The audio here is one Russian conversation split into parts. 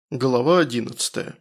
Глава 11.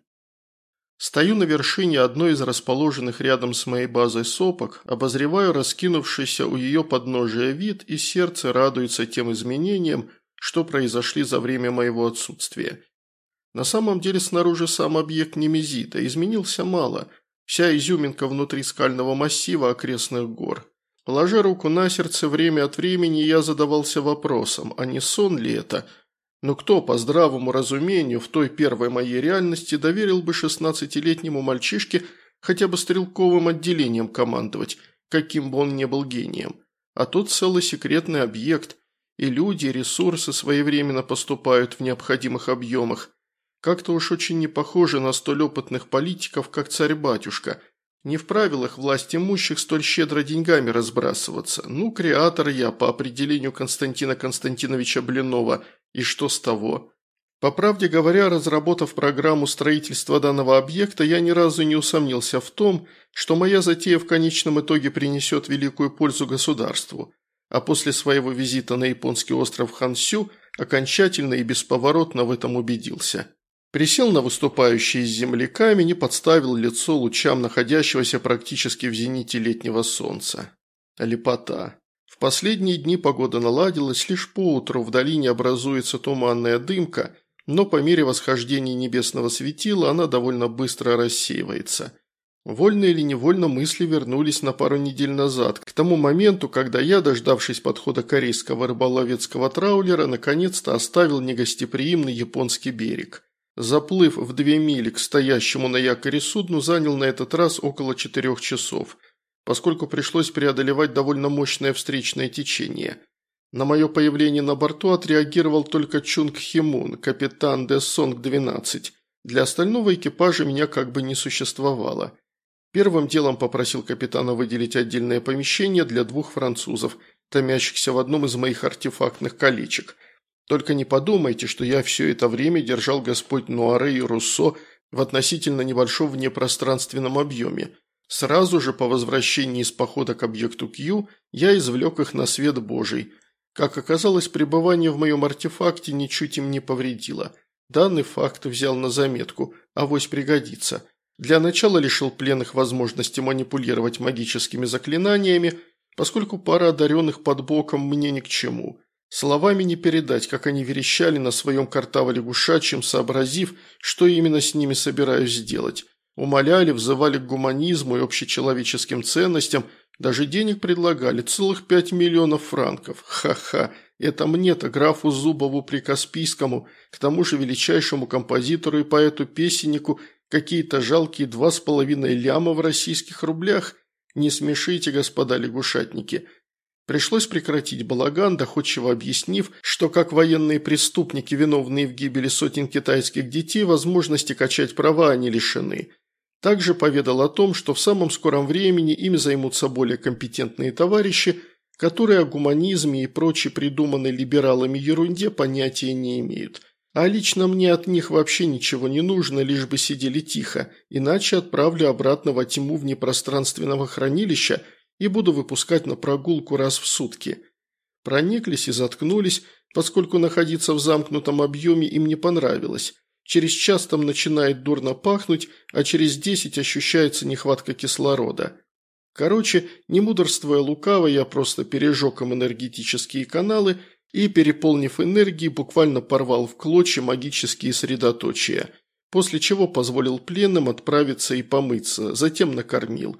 Стою на вершине одной из расположенных рядом с моей базой сопок, обозреваю раскинувшийся у ее подножия вид, и сердце радуется тем изменениям, что произошли за время моего отсутствия. На самом деле снаружи сам объект Немезида изменился мало, вся изюминка внутри скального массива окрестных гор. Положа руку на сердце, время от времени я задавался вопросом, а не сон ли это? Но кто по здравому разумению в той первой моей реальности доверил бы 16-летнему мальчишке хотя бы стрелковым отделением командовать, каким бы он ни был гением? А тут целый секретный объект, и люди, и ресурсы своевременно поступают в необходимых объемах. Как-то уж очень не похоже на столь опытных политиков, как царь-батюшка. Не в правилах власть имущих столь щедро деньгами разбрасываться. Ну, креатор я по определению Константина Константиновича Блинова, и что с того? По правде говоря, разработав программу строительства данного объекта, я ни разу не усомнился в том, что моя затея в конечном итоге принесет великую пользу государству. А после своего визита на японский остров Хансю окончательно и бесповоротно в этом убедился. Присел на выступающий из земли камень и подставил лицо лучам находящегося практически в зените летнего солнца. Лепота. В последние дни погода наладилась, лишь поутру в долине образуется туманная дымка, но по мере восхождения небесного светила она довольно быстро рассеивается. Вольно или невольно мысли вернулись на пару недель назад, к тому моменту, когда я, дождавшись подхода корейского рыболовецкого траулера, наконец-то оставил негостеприимный японский берег. Заплыв в 2 мили к стоящему на якоре судну занял на этот раз около 4 часов, поскольку пришлось преодолевать довольно мощное встречное течение. На мое появление на борту отреагировал только Чунг Химун, капитан Дэссонг-12. Для остального экипажа меня как бы не существовало. Первым делом попросил капитана выделить отдельное помещение для 2 французов, томящихся в одном из моих артефактных колечек. Только не подумайте, что я все это время держал господ Нуаре и Руссо в относительно небольшом внепространственном объеме. Сразу же по возвращении из похода к объекту Q я извлек их на свет Божий. Как оказалось, пребывание в моем артефакте ничуть им не повредило. Данный факт взял на заметку, авось пригодится. Для начала лишил пленных возможности манипулировать магическими заклинаниями, поскольку пара одаренных под боком мне ни к чему. Словами не передать, как они верещали на своем картаве-лягушачьем, сообразив, что именно с ними собираюсь сделать. Умоляли, взывали к гуманизму и общечеловеческим ценностям, даже денег предлагали, целых 5 миллионов франков. Ха-ха, это мне-то, графу Зубову Прикаспийскому, к тому же величайшему композитору и поэту-песеннику, какие-то жалкие 2,5 ляма в российских рублях? Не смешите, господа лягушатники. Пришлось прекратить балаган, доходчиво объяснив, что как военные преступники, виновные в гибели сотен китайских детей, возможности качать права они лишены. Также поведал о том, что в самом скором времени ими займутся более компетентные товарищи, которые о гуманизме и прочей придуманной либералами ерунде понятия не имеют. А лично мне от них вообще ничего не нужно, лишь бы сидели тихо, иначе отправлю обратно во тьму внепространственного хранилища и буду выпускать на прогулку раз в сутки. Прониклись и заткнулись, поскольку находиться в замкнутом объеме им не понравилось. Через час там начинает дурно пахнуть, а через 10 ощущается нехватка кислорода. Короче, не мудрствуя лукаво, я просто пережег им энергетические каналы и, переполнив энергией, буквально порвал в клочья магические средоточия, после чего позволил пленным отправиться и помыться, затем накормил.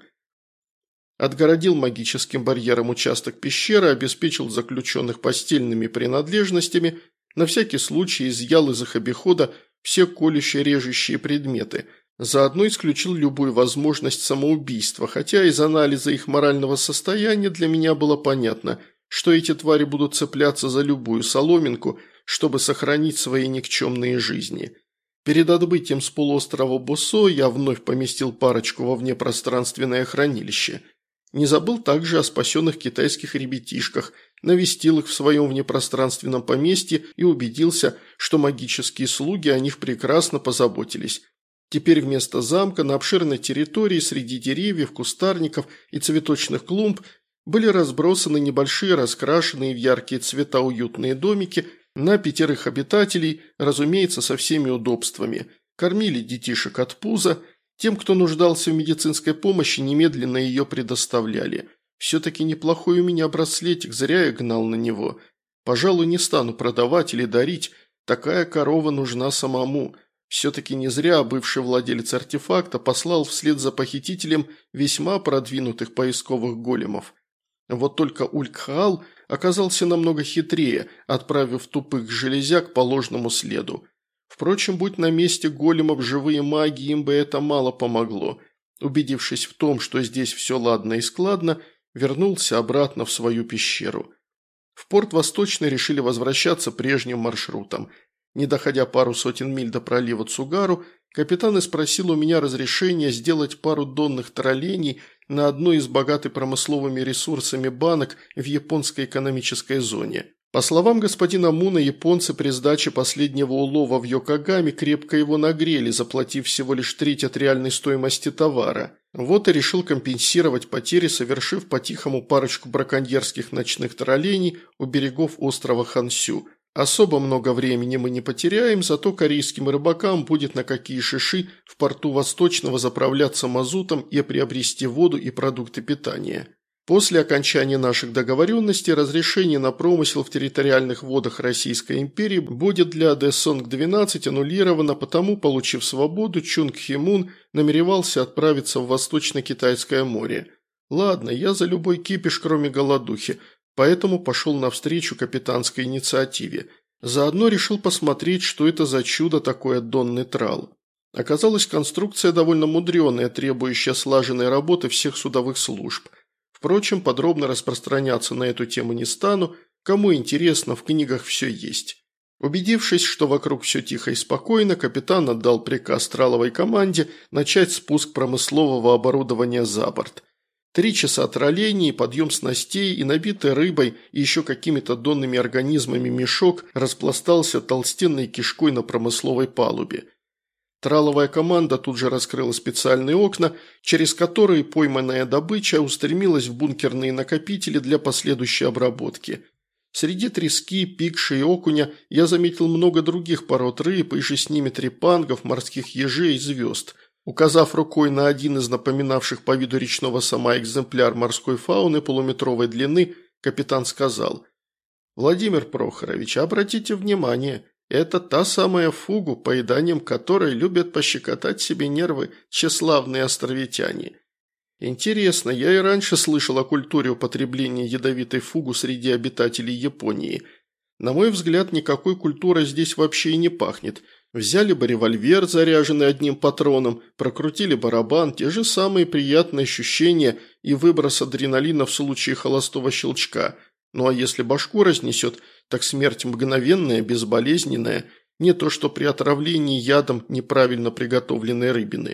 Отгородил магическим барьером участок пещеры, обеспечил заключенных постельными принадлежностями, на всякий случай изъял из их обихода все колюще-режущие предметы, заодно исключил любую возможность самоубийства, хотя из анализа их морального состояния для меня было понятно, что эти твари будут цепляться за любую соломинку, чтобы сохранить свои никчемные жизни. Перед отбытием с полуострова Босо я вновь поместил парочку во внепространственное хранилище. Не забыл также о спасенных китайских ребятишках, навестил их в своем внепространственном поместье и убедился, что магические слуги о них прекрасно позаботились. Теперь вместо замка на обширной территории среди деревьев, кустарников и цветочных клумб были разбросаны небольшие раскрашенные в яркие цвета уютные домики на 5 обитателей, разумеется, со всеми удобствами. Кормили детишек от пуза, тем, кто нуждался в медицинской помощи, немедленно ее предоставляли. Все-таки неплохой у меня браслетик, зря я гнал на него. Пожалуй, не стану продавать или дарить, такая корова нужна самому. Все-таки не зря бывший владелец артефакта послал вслед за похитителем весьма продвинутых поисковых големов. Вот только Ульк-Хаал оказался намного хитрее, отправив тупых железяк по ложному следу. Впрочем, будь на месте големов живые маги, им бы это мало помогло. Убедившись в том, что здесь все ладно и складно, вернулся обратно в свою пещеру. В порт Восточный решили возвращаться прежним маршрутом. Не доходя пару сотен миль до пролива Цугару, капитан и спросил у меня разрешения сделать пару донных троллений на одной из богатой промысловыми ресурсами банок в японской экономической зоне. По словам господина Муна, японцы при сдаче последнего улова в Йокогаме крепко его нагрели, заплатив всего лишь треть от реальной стоимости товара. Вот и решил компенсировать потери, совершив по-тихому парочку браконьерских ночных троллений у берегов острова Хансю. Особо много времени мы не потеряем, зато корейским рыбакам будет на какие шиши в порту Восточного заправляться мазутом и приобрести воду и продукты питания. После окончания наших договоренностей разрешение на промысел в территориальных водах Российской империи будет для Дэсонг-12 аннулировано, потому, получив свободу, Чунг Хи-Мун намеревался отправиться в Восточно-Китайское море. Ладно, я за любой кипиш, кроме голодухи, поэтому пошел навстречу капитанской инициативе. Заодно решил посмотреть, что это за чудо такое донный трал. Оказалось, конструкция довольно мудреная, требующая слаженной работы всех судовых служб. Впрочем, подробно распространяться на эту тему не стану, кому интересно, в книгах все есть. Убедившись, что вокруг все тихо и спокойно, капитан отдал приказ траловой команде начать спуск промыслового оборудования за борт. 3 часа троллений, подъем снастей и набитый рыбой и еще какими-то донными организмами мешок распластался толстенной кишкой на промысловой палубе. Траловая команда тут же раскрыла специальные окна, через которые пойманная добыча устремилась в бункерные накопители для последующей обработки. Среди трески, пикши и окуня я заметил много других пород рыб, и же с ними трепангов, морских ежей и звезд. Указав рукой на один из напоминавших по виду речного сома экземпляр морской фауны полуметровой длины, капитан сказал: «Владимир Прохорович, обратите внимание, это та самая фугу, поеданием которой любят пощекотать себе нервы тщеславные островитяне. Интересно, я и раньше слышал о культуре употребления ядовитой фугу среди обитателей Японии. На мой взгляд, никакой культурой здесь вообще и не пахнет. Взяли бы револьвер, заряженный одним патроном, прокрутили барабан, те же самые приятные ощущения и выброс адреналина в случае холостого щелчка. Ну а если башку разнесет, так смерть мгновенная, безболезненная, не то что при отравлении ядом неправильно приготовленной рыбины.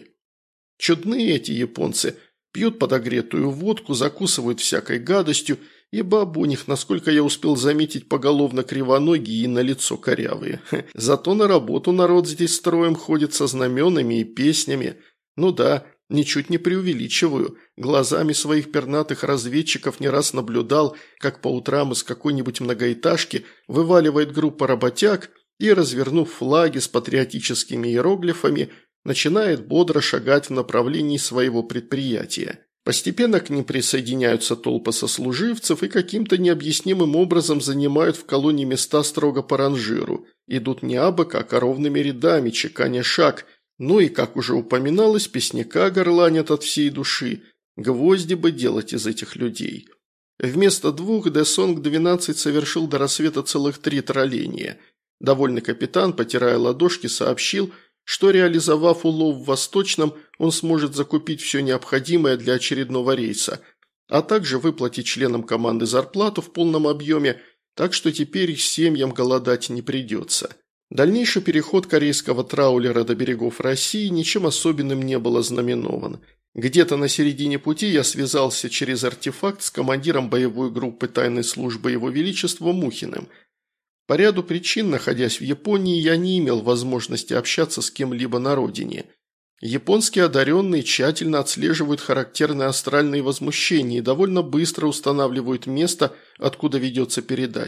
Чудные эти японцы, пьют подогретую водку, закусывают всякой гадостью, и бабы у них, насколько я успел заметить, поголовно кривоногие и на лицо корявые. Зато на работу народ здесь строем ходит со знаменами и песнями. Ну да, ничуть не преувеличиваю. Глазами своих пернатых разведчиков не раз наблюдал, как по утрам из какой-нибудь многоэтажки вываливает группа работяг и, развернув флаги с патриотическими иероглифами, начинает бодро шагать в направлении своего предприятия. Постепенно к ним присоединяются толпы сослуживцев и каким-то необъяснимым образом занимают в колонии места строго по ранжиру. Идут не абы как, а ровными рядами, чеканя шаг. Ну и, как уже упоминалось, песняка горланят от всей души. Гвозди бы делать из этих людей. Вместо 2 Дэсонг-12 совершил до рассвета целых 3 тролления. Довольный капитан, потирая ладошки, сообщил, что, реализовав улов в Восточном, он сможет закупить все необходимое для очередного рейса, а также выплатить членам команды зарплату в полном объеме, так что теперь их семьям голодать не придется. Дальнейший переход корейского траулера до берегов России ничем особенным не был ознаменован. Где-то на середине пути я связался через артефакт с командиром боевой группы тайной службы Его Величества Мухиным. По ряду причин, находясь в Японии, я не имел возможности общаться с кем-либо на родине. Японские одаренные тщательно отслеживают характерные астральные возмущения и довольно быстро устанавливают место, откуда ведется передача.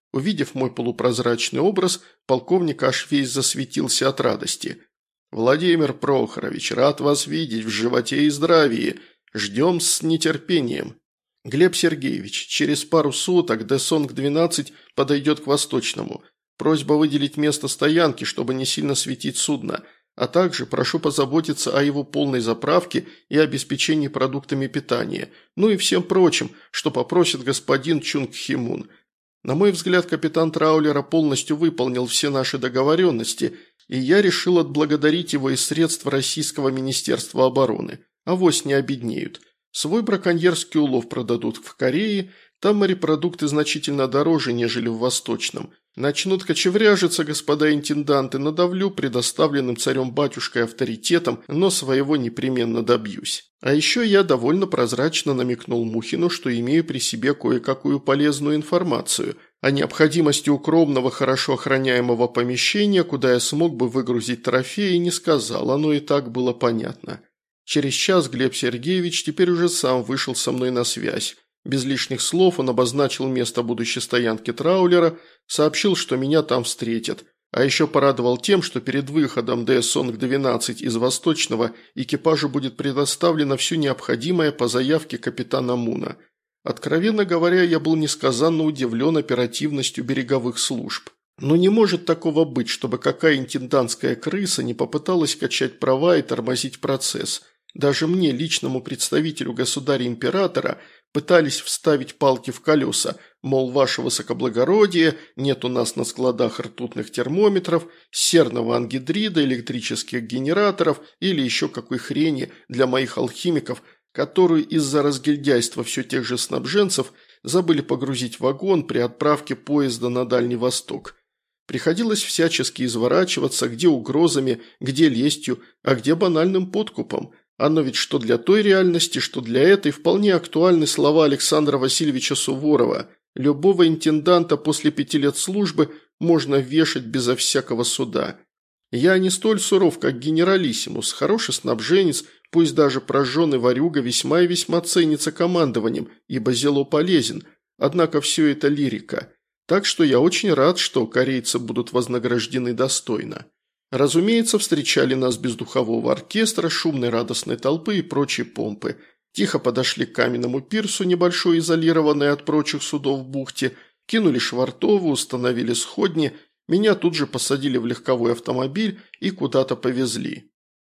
Увидев мой полупрозрачный образ, полковник аж весь засветился от радости. «Владимир Прохорович, рад вас видеть в животе и здравии. Ждем с нетерпением». «Глеб Сергеевич, через пару суток Д-Сонг-12 подойдет к Восточному. Просьба выделить место стоянки, чтобы не сильно светить судно, а также прошу позаботиться о его полной заправке и обеспечении продуктами питания, ну и всем прочим, что попросит господин Чунг Хи-Мун. На мой взгляд, капитан траулера полностью выполнил все наши договоренности, и я решил отблагодарить его из средств Российского Министерства обороны. Авось не обеднеют. Свой браконьерский улов продадут в Корее, там морепродукты значительно дороже, нежели в Восточном. Начнут кочевряжиться, господа интенданты, надавлю предоставленным царем-батюшкой авторитетом, но своего непременно добьюсь. А еще я довольно прозрачно намекнул Мухину, что имею при себе кое-какую полезную информацию о необходимости укромного, хорошо охраняемого помещения, куда я смог бы выгрузить трофеи, не сказал, оно и так было понятно. Через час Глеб Сергеевич теперь уже сам вышел со мной на связь. Без лишних слов он обозначил место будущей стоянки траулера, сообщил, что меня там встретят, а еще порадовал тем, что перед выходом Д-Сонг-12 из Восточного экипажу будет предоставлено все необходимое по заявке капитана Муна. Откровенно говоря, я был несказанно удивлен оперативностью береговых служб. Но не может такого быть, чтобы какая интендантская крыса не попыталась качать права и тормозить процесс. Даже мне, личному представителю государя-императора, пытались вставить палки в колеса, мол, ваше высокоблагородие, нет у нас на складах ртутных термометров, серного ангидрида, электрических генераторов или еще какой хрени для моих алхимиков, которую из-за разгильдяйства все тех же снабженцев забыли погрузить в вагон при отправке поезда на Дальний Восток. Приходилось всячески изворачиваться, где угрозами, где лестью, а где банальным подкупом. Оно ведь что для той реальности, что для этой вполне актуальны слова Александра Васильевича Суворова. Любого интенданта после 5 лет службы можно вешать безо всякого суда. Я не столь суров, как генералиссимус, хороший снабженец, пусть даже прожженный ворюга весьма и весьма ценится командованием, ибо зело полезен, однако все это лирика. Так что я очень рад, что корейцы будут вознаграждены достойно. Разумеется, встречали нас без духового оркестра, шумной радостной толпы и прочей помпы. Тихо подошли к каменному пирсу, небольшой изолированной от прочих судов в бухте, кинули швартову, установили сходни, меня тут же посадили в легковой автомобиль и куда-то повезли.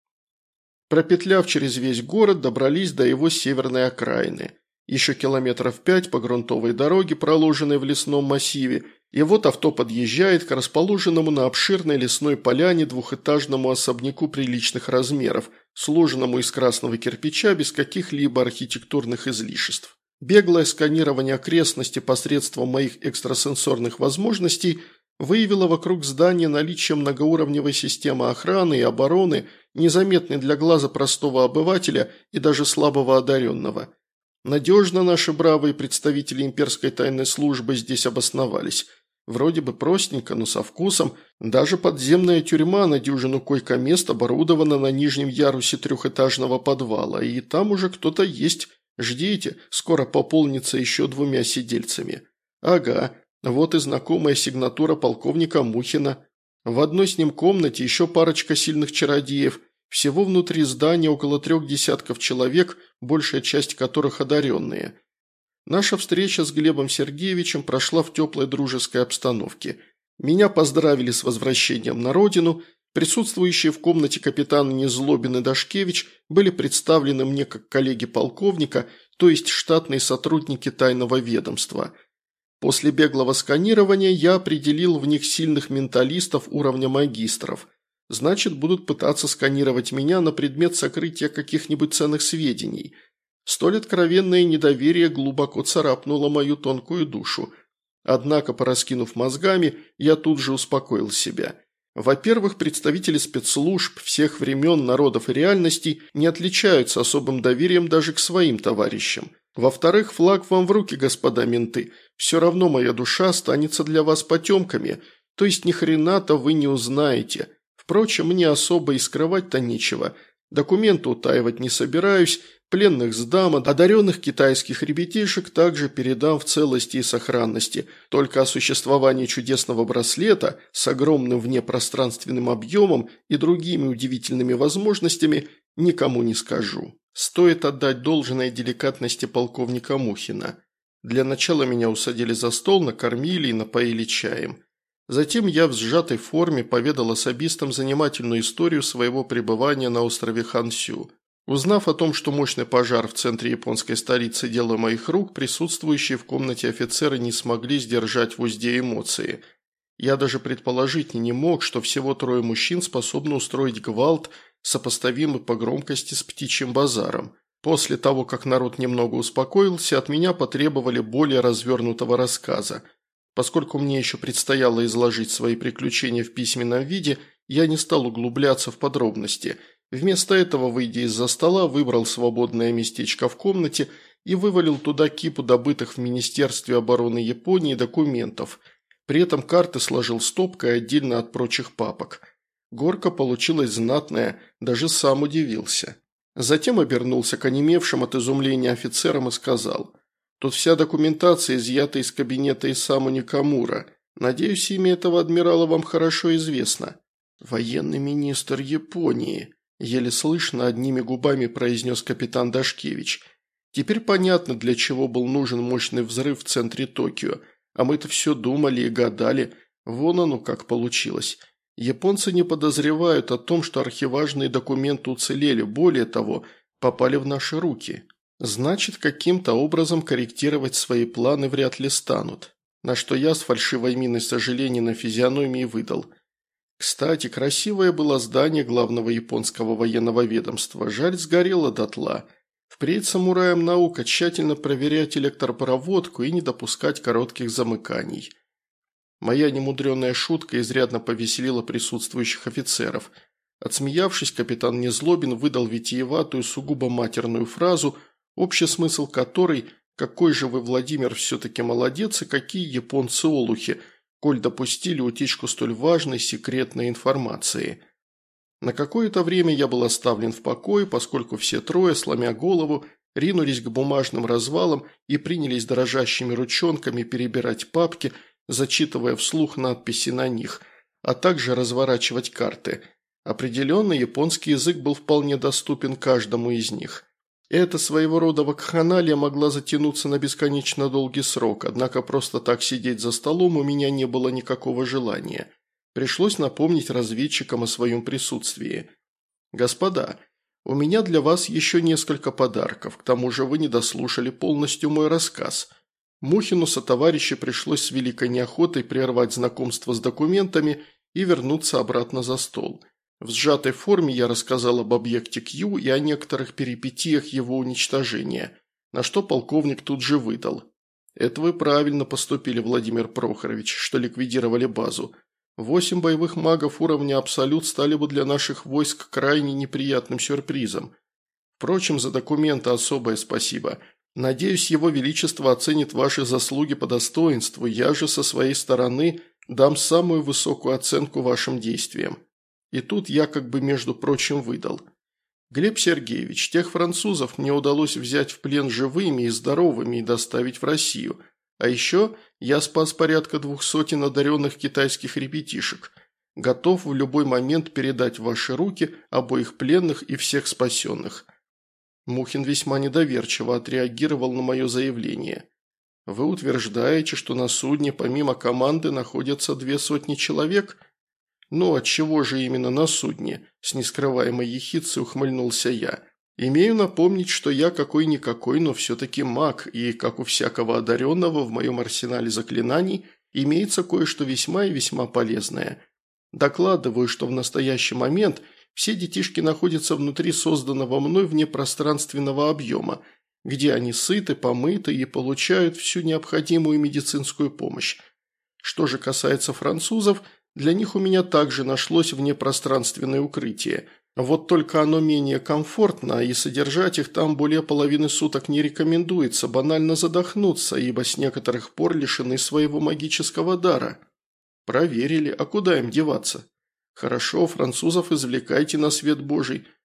Пропетляв через весь город, добрались до его северной окраины. Еще километров 5 по грунтовой дороге, проложенной в лесном массиве, и вот авто подъезжает к расположенному на обширной лесной поляне двухэтажному особняку приличных размеров, сложенному из красного кирпича без каких-либо архитектурных излишеств. Беглое сканирование окрестностей посредством моих экстрасенсорных возможностей выявило вокруг здания наличие многоуровневой системы охраны и обороны, незаметной для глаза простого обывателя и даже слабого одаренного. Надежно наши бравые представители имперской тайной службы здесь обосновались. Вроде бы простенько, но со вкусом. Даже подземная тюрьма на дюжину койко-мест оборудована на нижнем ярусе трехэтажного подвала, и там уже кто-то есть. Ждите, скоро пополнится еще 2 сидельцами. Ага, вот и знакомая сигнатура полковника Мухина. В одной с ним комнате еще парочка сильных чародеев. Всего внутри здания около 3 десятков человек, большая часть которых одаренные. Наша встреча с Глебом Сергеевичем прошла в теплой дружеской обстановке. Меня поздравили с возвращением на родину, присутствующие в комнате капитаны Незлобин и Дашкевич были представлены мне как коллеги полковника, то есть штатные сотрудники тайного ведомства. После беглого сканирования я определил в них сильных менталистов уровня магистров. Значит, будут пытаться сканировать меня на предмет сокрытия каких-нибудь ценных сведений. Столь откровенное недоверие глубоко царапнуло мою тонкую душу. Однако, пораскинув мозгами, я тут же успокоил себя. Во-первых, представители спецслужб всех времен, народов и реальностей не отличаются особым доверием даже к своим товарищам. Во-вторых, флаг вам в руки, господа менты. Все равно моя душа останется для вас потемками, то есть ни хрена-то вы не узнаете. Впрочем, мне особо и скрывать-то нечего. Документы утаивать не собираюсь, пленных сдам, одаренных китайских ребятишек также передам в целости и сохранности. Только о существовании чудесного браслета с огромным внепространственным объемом и другими удивительными возможностями никому не скажу. Стоит отдать должное деликатности полковника Мухина. Для начала меня усадили за стол, накормили и напоили чаем. Затем я в сжатой форме поведал особистам занимательную историю своего пребывания на острове Хансю. Узнав о том, что мощный пожар в центре японской столицы – дело моих рук, присутствующие в комнате офицеры не смогли сдержать в узде эмоции. Я даже предположить не мог, что всего 3 мужчин способны устроить гвалт, сопоставимый по громкости с птичьим базаром. После того, как народ немного успокоился, от меня потребовали более развернутого рассказа. Поскольку мне еще предстояло изложить свои приключения в письменном виде, я не стал углубляться в подробности. Вместо этого, выйдя из-за стола, выбрал свободное местечко в комнате и вывалил туда кипу добытых в Министерстве обороны Японии документов. При этом карты сложил стопкой отдельно от прочих папок. Горка получилась знатная, даже сам удивился. Затем обернулся к онемевшим от изумления офицерам и сказал: «Тут вся документация изъята из кабинета Исаму Никамура. Надеюсь, имя этого адмирала вам хорошо известно». «Военный министр Японии», – еле слышно одними губами произнес капитан Дашкевич. «Теперь понятно, для чего был нужен мощный взрыв в центре Токио. А мы-то все думали и гадали. Вон оно как получилось. Японцы не подозревают о том, что архиважные документы уцелели, более того, попали в наши руки. Значит, каким-то образом корректировать свои планы вряд ли станут». На что я с фальшивой миной сожаления на физиономии выдал: «Кстати, красивое было здание главного японского военного ведомства. Жаль, сгорело дотла. Впредь самураям наука тщательно проверять электропроводку и не допускать коротких замыканий». Моя немудреная шутка изрядно повеселила присутствующих офицеров. Отсмеявшись, капитан Незлобин выдал витиеватую, сугубо матерную фразу, общий смысл которой: «Какой же вы, Владимир, все-таки молодец, и какие японцы олухи, коль допустили утечку столь важной секретной информации». На какое-то время я был оставлен в покое, поскольку все 3, сломя голову, ринулись к бумажным развалам и принялись дрожащими ручонками перебирать папки, зачитывая вслух надписи на них, а также разворачивать карты. Определенно, японский язык был вполне доступен каждому из них. Эта своего рода вакханалия могла затянуться на бесконечно долгий срок, однако просто так сидеть за столом у меня не было никакого желания. Пришлось напомнить разведчикам о своем присутствии. «Господа, у меня для вас еще несколько подарков, к тому же вы не дослушали полностью мой рассказ». Мухину сотоварищу пришлось с великой неохотой прервать знакомство с документами и вернуться обратно за стол. В сжатой форме я рассказал об объекте Q и о некоторых перипетиях его уничтожения, на что полковник тут же выдал: «Это вы правильно поступили, Владимир Прохорович, что ликвидировали базу. 8 боевых магов уровня Абсолют стали бы для наших войск крайне неприятным сюрпризом. Впрочем, за документы особое спасибо. Надеюсь, его величество оценит ваши заслуги по достоинству, я же со своей стороны дам самую высокую оценку вашим действиям». И тут я как бы, между прочим, выдал: «Глеб Сергеевич, тех французов мне удалось взять в плен живыми и здоровыми и доставить в Россию. А еще я спас порядка 200 одаренных китайских ребятишек. Готов в любой момент передать в ваши руки обоих пленных и всех спасенных». Мухин весьма недоверчиво отреагировал на мое заявление. «Вы утверждаете, что на судне помимо команды находятся 200 человек?» «Ну, отчего же именно на судне?» – с нескрываемой ехидцей ухмыльнулся я. «Имею напомнить, что я какой-никакой, но все-таки маг, и, как у всякого одаренного, в моем арсенале заклинаний имеется кое-что весьма и весьма полезное. Докладываю, что в настоящий момент все детишки находятся внутри созданного мной внепространственного объема, где они сыты, помыты и получают всю необходимую медицинскую помощь. Что же касается французов, для них у меня также нашлось внепространственное укрытие. Вот только оно менее комфортно, и содержать их там более половины суток не рекомендуется, банально задохнуться, ибо с некоторых пор лишены своего магического дара». «Проверили, а куда им деваться?» «Хорошо, французов извлекайте на свет божий,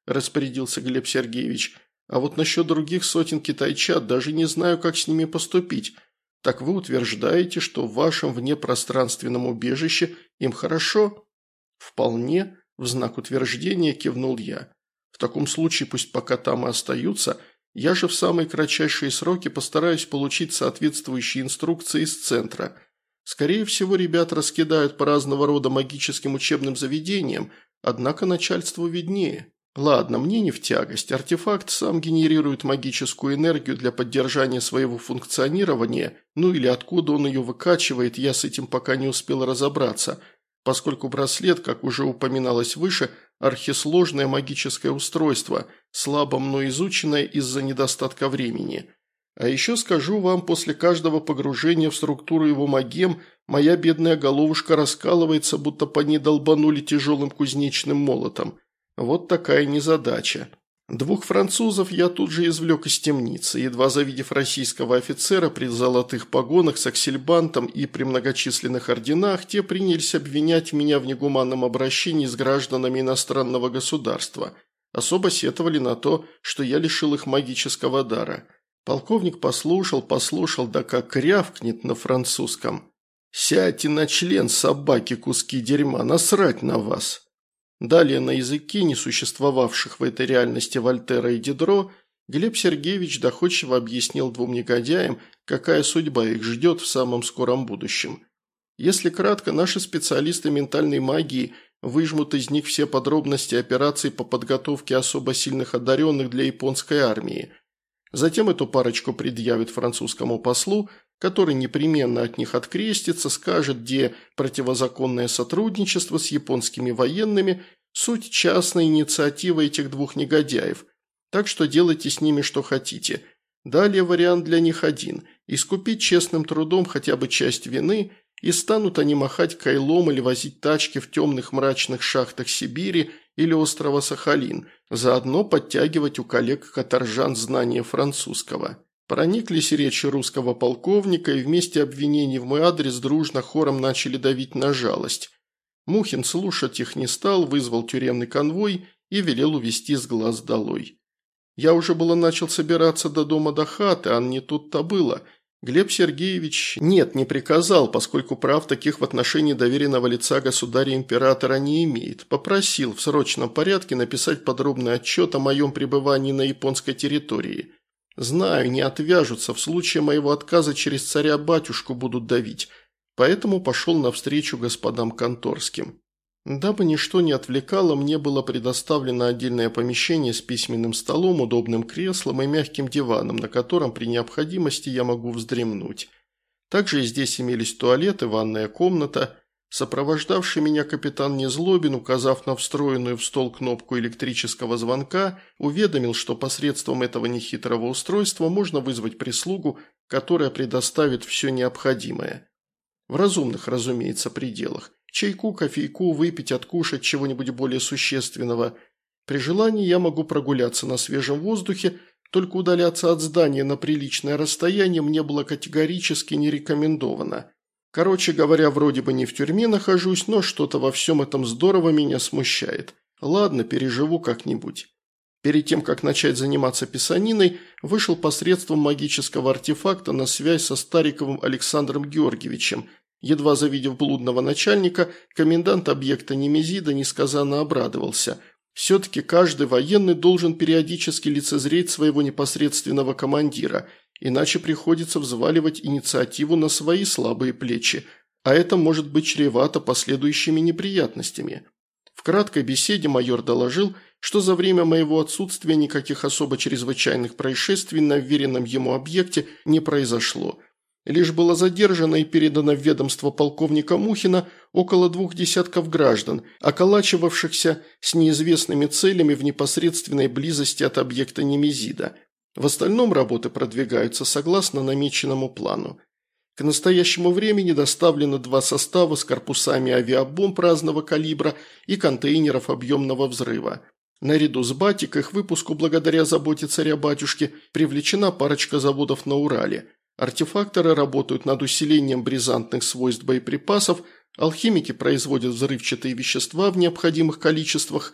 – распорядился Глеб Сергеевич. «А вот насчет других сотен китайчат даже не знаю, как с ними поступить. Так вы утверждаете, что в вашем внепространственном убежище им хорошо?» «Вполне», – в знак утверждения кивнул я. «В таком случае пусть пока там и остаются. Я же в самые кратчайшие сроки постараюсь получить соответствующие инструкции из центра. Скорее всего, ребят раскидают по разного рода магическим учебным заведениям, однако начальству виднее. Ладно, мне не в тягость. Артефакт сам генерирует магическую энергию для поддержания своего функционирования, ну или откуда он ее выкачивает, я с этим пока не успел разобраться, поскольку браслет, как уже упоминалось выше, архисложное магическое устройство, слабо мной изученное из-за недостатка времени. А еще скажу вам, после каждого погружения в структуру его магем моя бедная головушка раскалывается, будто по ней долбанули тяжелым кузнечным молотом. Вот такая незадача. 2 французов я тут же извлек из темницы, едва завидев российского офицера при золотых погонах с аксельбантом и при многочисленных орденах, те принялись обвинять меня в негуманном обращении с гражданами иностранного государства. Особо сетовали на то, что я лишил их магического дара. Полковник послушал, да как рявкнет на французском. «Сядьте на член, собаки, куски дерьма, насрать на вас!» Далее на языке, не существовавших в этой реальности Вольтера и Дидро, Глеб Сергеевич доходчиво объяснил 2 негодяям, какая судьба их ждет в самом скором будущем. Если кратко, наши специалисты ментальной магии выжмут из них все подробности операций по подготовке особо сильных одаренных для японской армии. Затем эту парочку предъявят французскому послу, который непременно от них открестится, скажет, где противозаконное сотрудничество с японскими военными – суть частной инициативы этих 2 негодяев. Так что делайте с ними что хотите. Далее вариант для них один – искупить честным трудом хотя бы часть вины, и станут они махать кайлом или возить тачки в темных мрачных шахтах Сибири или острова Сахалин, заодно подтягивать у коллег-каторжан знания французского. Прониклись речи русского полковника и вместе обвинений в мой адрес дружно хором начали давить на жалость. Мухин слушать их не стал, вызвал тюремный конвой и велел увести с глаз долой. Я уже было начал собираться до дома до хаты, а не тут-то было. Глеб Сергеевич не приказал, поскольку прав таких в отношении доверенного лица государя-императора не имеет. Попросил в срочном порядке написать подробный отчет о моем пребывании на японской территории. Знаю, не отвяжутся, в случае моего отказа через царя-батюшку будут давить, поэтому пошел навстречу господам конторским. Дабы ничто не отвлекало, мне было предоставлено отдельное помещение с письменным столом, удобным креслом и мягким диваном, на котором при необходимости я могу вздремнуть. Также и здесь имелись туалет и ванная комната. Сопровождавший меня капитан Незлобин, указав на встроенную в стол кнопку электрического звонка, уведомил, что посредством этого нехитрого устройства можно вызвать прислугу, которая предоставит все необходимое. В разумных, разумеется, пределах. Чайку, кофейку, выпить, откушать чего-нибудь более существенного. При желании я могу прогуляться на свежем воздухе, только удаляться от здания на приличное расстояние мне было категорически не рекомендовано. Короче говоря, вроде бы не в тюрьме нахожусь, но что-то во всем этом здорово меня смущает. Ладно, переживу как-нибудь. Перед тем, как начать заниматься писаниной, вышел посредством магического артефакта на связь со Стариковым Александром Георгиевичем. Едва завидев блудного начальника, комендант объекта Немезида несказанно обрадовался. Все-таки каждый военный должен периодически лицезреть своего непосредственного командира, иначе приходится взваливать инициативу на свои слабые плечи, а это может быть чревато последующими неприятностями. В краткой беседе майор доложил, что за время моего отсутствия никаких особо чрезвычайных происшествий на вверенном ему объекте не произошло. Лишь было задержано и передано в ведомство полковника Мухина около 2 десятков граждан, околачивавшихся с неизвестными целями в непосредственной близости от объекта Немезида. В остальном работы продвигаются согласно намеченному плану. К настоящему времени доставлено 2 состава с корпусами авиабомб разного калибра и контейнеров объемного взрыва. Наряду с «Батик» к их выпуску благодаря заботе царя-батюшки привлечена парочка заводов на Урале. Артефакторы работают над усилением бризантных свойств боеприпасов, алхимики производят взрывчатые вещества в необходимых количествах,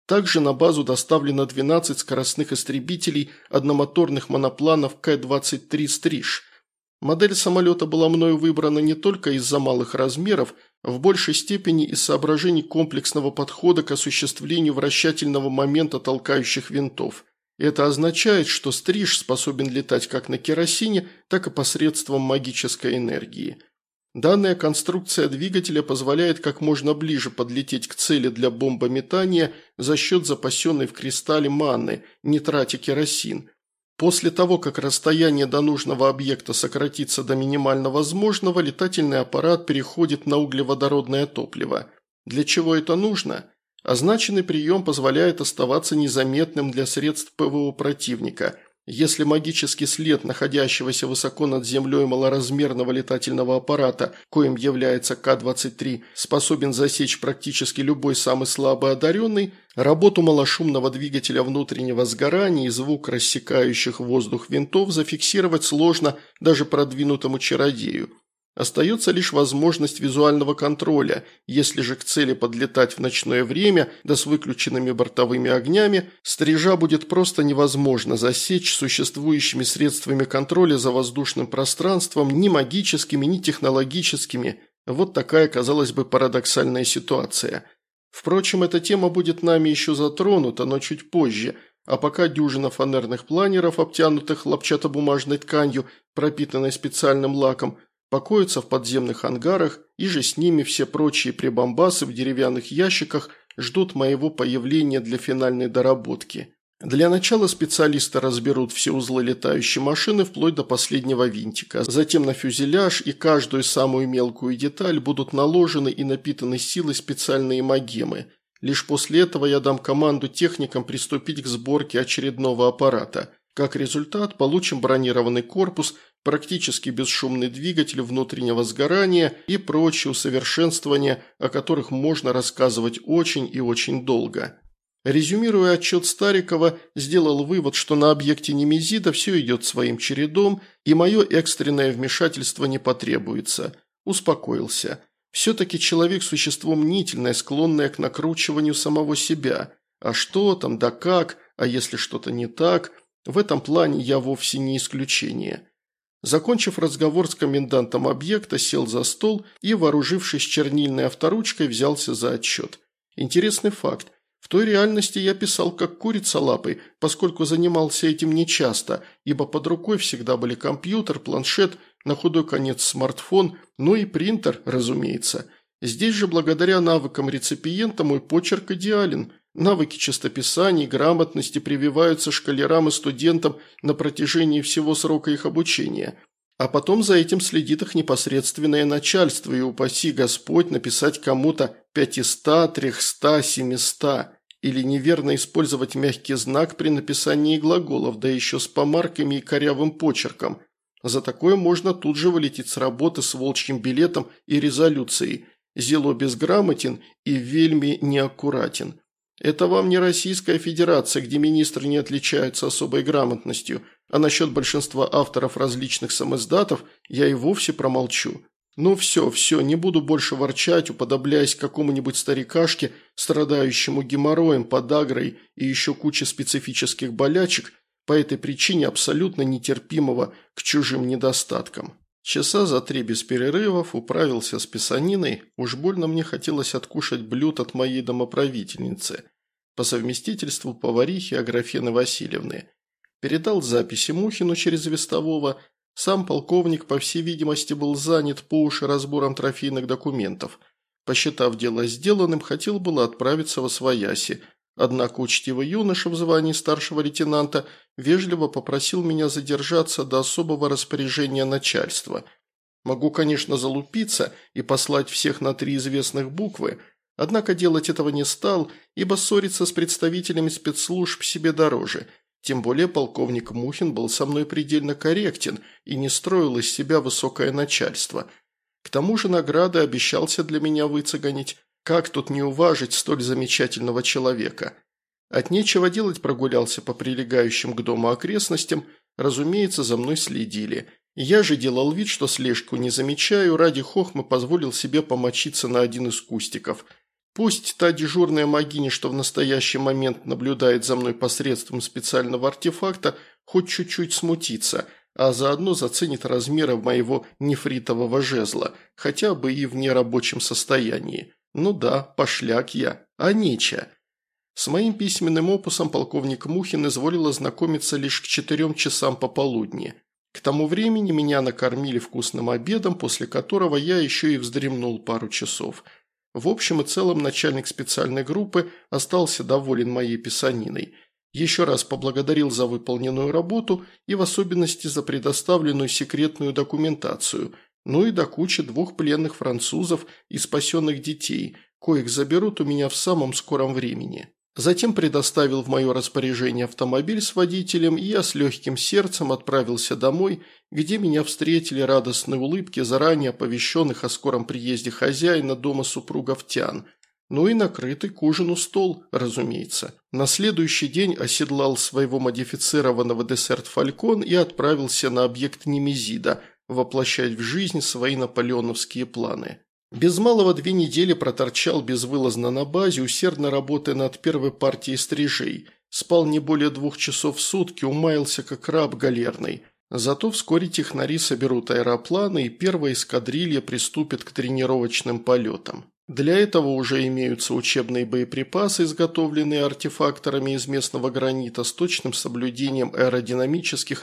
Также на базу доставлено 12 скоростных истребителей одномоторных монопланов К-23 «Стриж». Модель самолета была мною выбрана не только из-за малых размеров, в большей степени из соображений комплексного подхода к осуществлению вращательного момента толкающих винтов. Это означает, что «Стриж» способен летать как на керосине, так и посредством магической энергии. Данная конструкция двигателя позволяет как можно ближе подлететь к цели для бомбометания за счет запасенной в кристалле маны, не тратя керосин. После того, как расстояние до нужного объекта сократится до минимально возможного, летательный аппарат переходит на углеводородное топливо. Для чего это нужно? Означенный прием позволяет оставаться незаметным для средств ПВО противника. Если магический след находящегося высоко над землей малоразмерного летательного аппарата, коим является К-23, способен засечь практически любой самый слабо одаренный, работу малошумного двигателя внутреннего сгорания и звук рассекающих воздух винтов зафиксировать сложно даже продвинутому чародею. Остается лишь возможность визуального контроля, если же к цели подлетать в ночное время, да с выключенными бортовыми огнями, «Стрижа» будет просто невозможно засечь существующими средствами контроля за воздушным пространством, ни магическими, ни технологическими. Вот такая, казалось бы, парадоксальная ситуация. Впрочем, эта тема будет нами еще затронута, но чуть позже, а пока дюжина фанерных планеров, обтянутых хлопчатобумажной тканью, пропитанной специальным лаком, покоятся в подземных ангарах, и же с ними все прочие прибамбасы в деревянных ящиках ждут моего появления для финальной доработки. Для начала специалисты разберут все узлы летающей машины вплоть до последнего винтика. Затем на фюзеляж и каждую самую мелкую деталь будут наложены и напитаны силой специальные магемы. Лишь после этого я дам команду техникам приступить к сборке очередного аппарата. Как результат, получим бронированный корпус, практически бесшумный двигатель внутреннего сгорания и прочие усовершенствования, о которых можно рассказывать очень и очень долго. Резюмируя отчет Старикова, сделал вывод, что на объекте Немезида все идет своим чередом, и мое экстренное вмешательство не потребуется. Успокоился. Все-таки человек – существо мнительное, склонное к накручиванию самого себя. А что там, да как, а если что-то не так – в этом плане я вовсе не исключение. Закончив разговор с комендантом объекта, сел за стол и, вооружившись чернильной авторучкой, взялся за отчет. Интересный факт. В той реальности я писал как курица лапой, поскольку занимался этим нечасто, ибо под рукой всегда были компьютер, планшет, на худой конец смартфон, ну и принтер, разумеется. Здесь же благодаря навыкам реципиента мой почерк идеален. Навыки чистописания и грамотности прививаются школярам и студентам на протяжении всего срока их обучения. А потом за этим следит их непосредственное начальство, и упаси Господь написать кому-то 500, 300, 700, или неверно использовать мягкий знак при написании глаголов, да еще с помарками и корявым почерком. За такое можно тут же вылететь с работы с волчьим билетом и резолюцией. Зело безграмотен и вельми неаккуратен. Это вам не Российская Федерация, где министры не отличаются особой грамотностью, а насчет большинства авторов различных самиздатов я и вовсе промолчу. Ну все, не буду больше ворчать, уподобляясь какому-нибудь старикашке, страдающему геморроем, подагрой и еще кучей специфических болячек, по этой причине абсолютно нетерпимого к чужим недостаткам. Часа за 3 без перерывов управился с писаниной, уж больно мне хотелось откушать блюд от моей домоправительницы, по совместительству поварихи Аграфены Васильевны. Передал записи Мухину через вестового, сам полковник, по всей видимости, был занят по уши разбором трофейных документов. Посчитав дело сделанным, хотел было отправиться восвояси, однако учтивый юноша в звании старшего лейтенанта вежливо попросил меня задержаться до особого распоряжения начальства. Могу, конечно, залупиться и послать всех на 3 известных буквы, однако делать этого не стал, ибо ссориться с представителями спецслужб себе дороже. Тем более полковник Мухин был со мной предельно корректен и не строил из себя высокое начальство. К тому же награды обещался для меня выцеганить. Как тут не уважить столь замечательного человека? От нечего делать прогулялся по прилегающим к дому окрестностям, разумеется, за мной следили. Я же делал вид, что слежку не замечаю, ради хохмы позволил себе помочиться на один из кустиков. Пусть та дежурная могиня, что в настоящий момент наблюдает за мной посредством специального артефакта, хоть чуть-чуть смутится, а заодно заценит размеры моего нефритового жезла, хотя бы и в нерабочем состоянии. Ну да, пошляк я, а нече. С моим письменным опусом полковник Мухин изволил ознакомиться лишь к 4 часам пополудни. К тому времени меня накормили вкусным обедом, после которого я еще и вздремнул пару часов. В общем и целом начальник специальной группы остался доволен моей писаниной. Еще раз поблагодарил за выполненную работу и в особенности за предоставленную секретную документацию, ну и до кучи 2 пленных французов и спасенных детей, коих заберут у меня в самом скором времени. Затем предоставил в мое распоряжение автомобиль с водителем, и я с легким сердцем отправился домой, где меня встретили радостные улыбки заранее оповещенных о скором приезде хозяина дома супругов Тян. Ну и накрытый к ужину стол, разумеется. На следующий день оседлал своего модифицированного десерт «Фалькон» и отправился на объект Немезида воплощать в жизнь свои наполеоновские планы. Без малого 2 недели проторчал безвылазно на базе, усердно работая над первой партией стрижей. Спал не более 2 часов в сутки, умаялся как раб галерный. Зато вскоре технари соберут аэропланы, и первая эскадрилья приступит к тренировочным полетам. Для этого уже имеются учебные боеприпасы, изготовленные артефакторами из местного гранита с точным соблюдением аэродинамических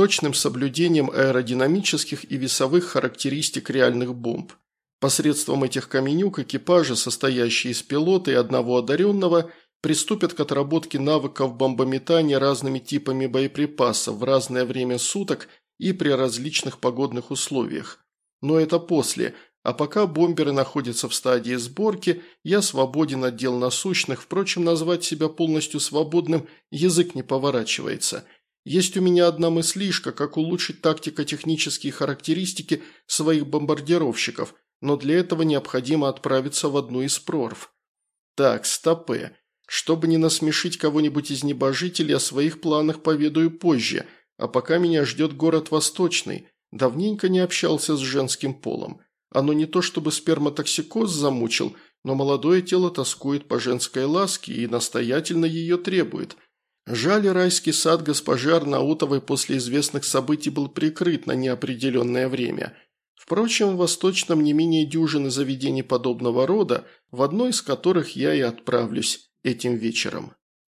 и весовых характеристик реальных бомб. Посредством этих каменюк экипажи, состоящие из пилота и одного одаренного, приступят к отработке навыков бомбометания разными типами боеприпасов в разное время суток и при различных погодных условиях. Но это после, а пока бомберы находятся в стадии сборки, я свободен от дел насущных, впрочем, назвать себя полностью свободным язык не поворачивается. Есть у меня одна мыслишка, как улучшить тактико-технические характеристики своих бомбардировщиков, но для этого необходимо отправиться в одну из прорв. Так, стопэ. Чтобы не насмешить кого-нибудь из небожителей, о своих планах поведаю позже, а пока меня ждет город Восточный. Давненько не общался с женским полом. Оно не то чтобы сперматоксикоз замучил, но молодое тело тоскует по женской ласке и настоятельно ее требует. Жаль, райский сад госпожи Арнаутовой после известных событий был прикрыт на неопределенное время. Впрочем, в Восточном не менее дюжины заведений подобного рода, в одно из которых я и отправлюсь этим вечером.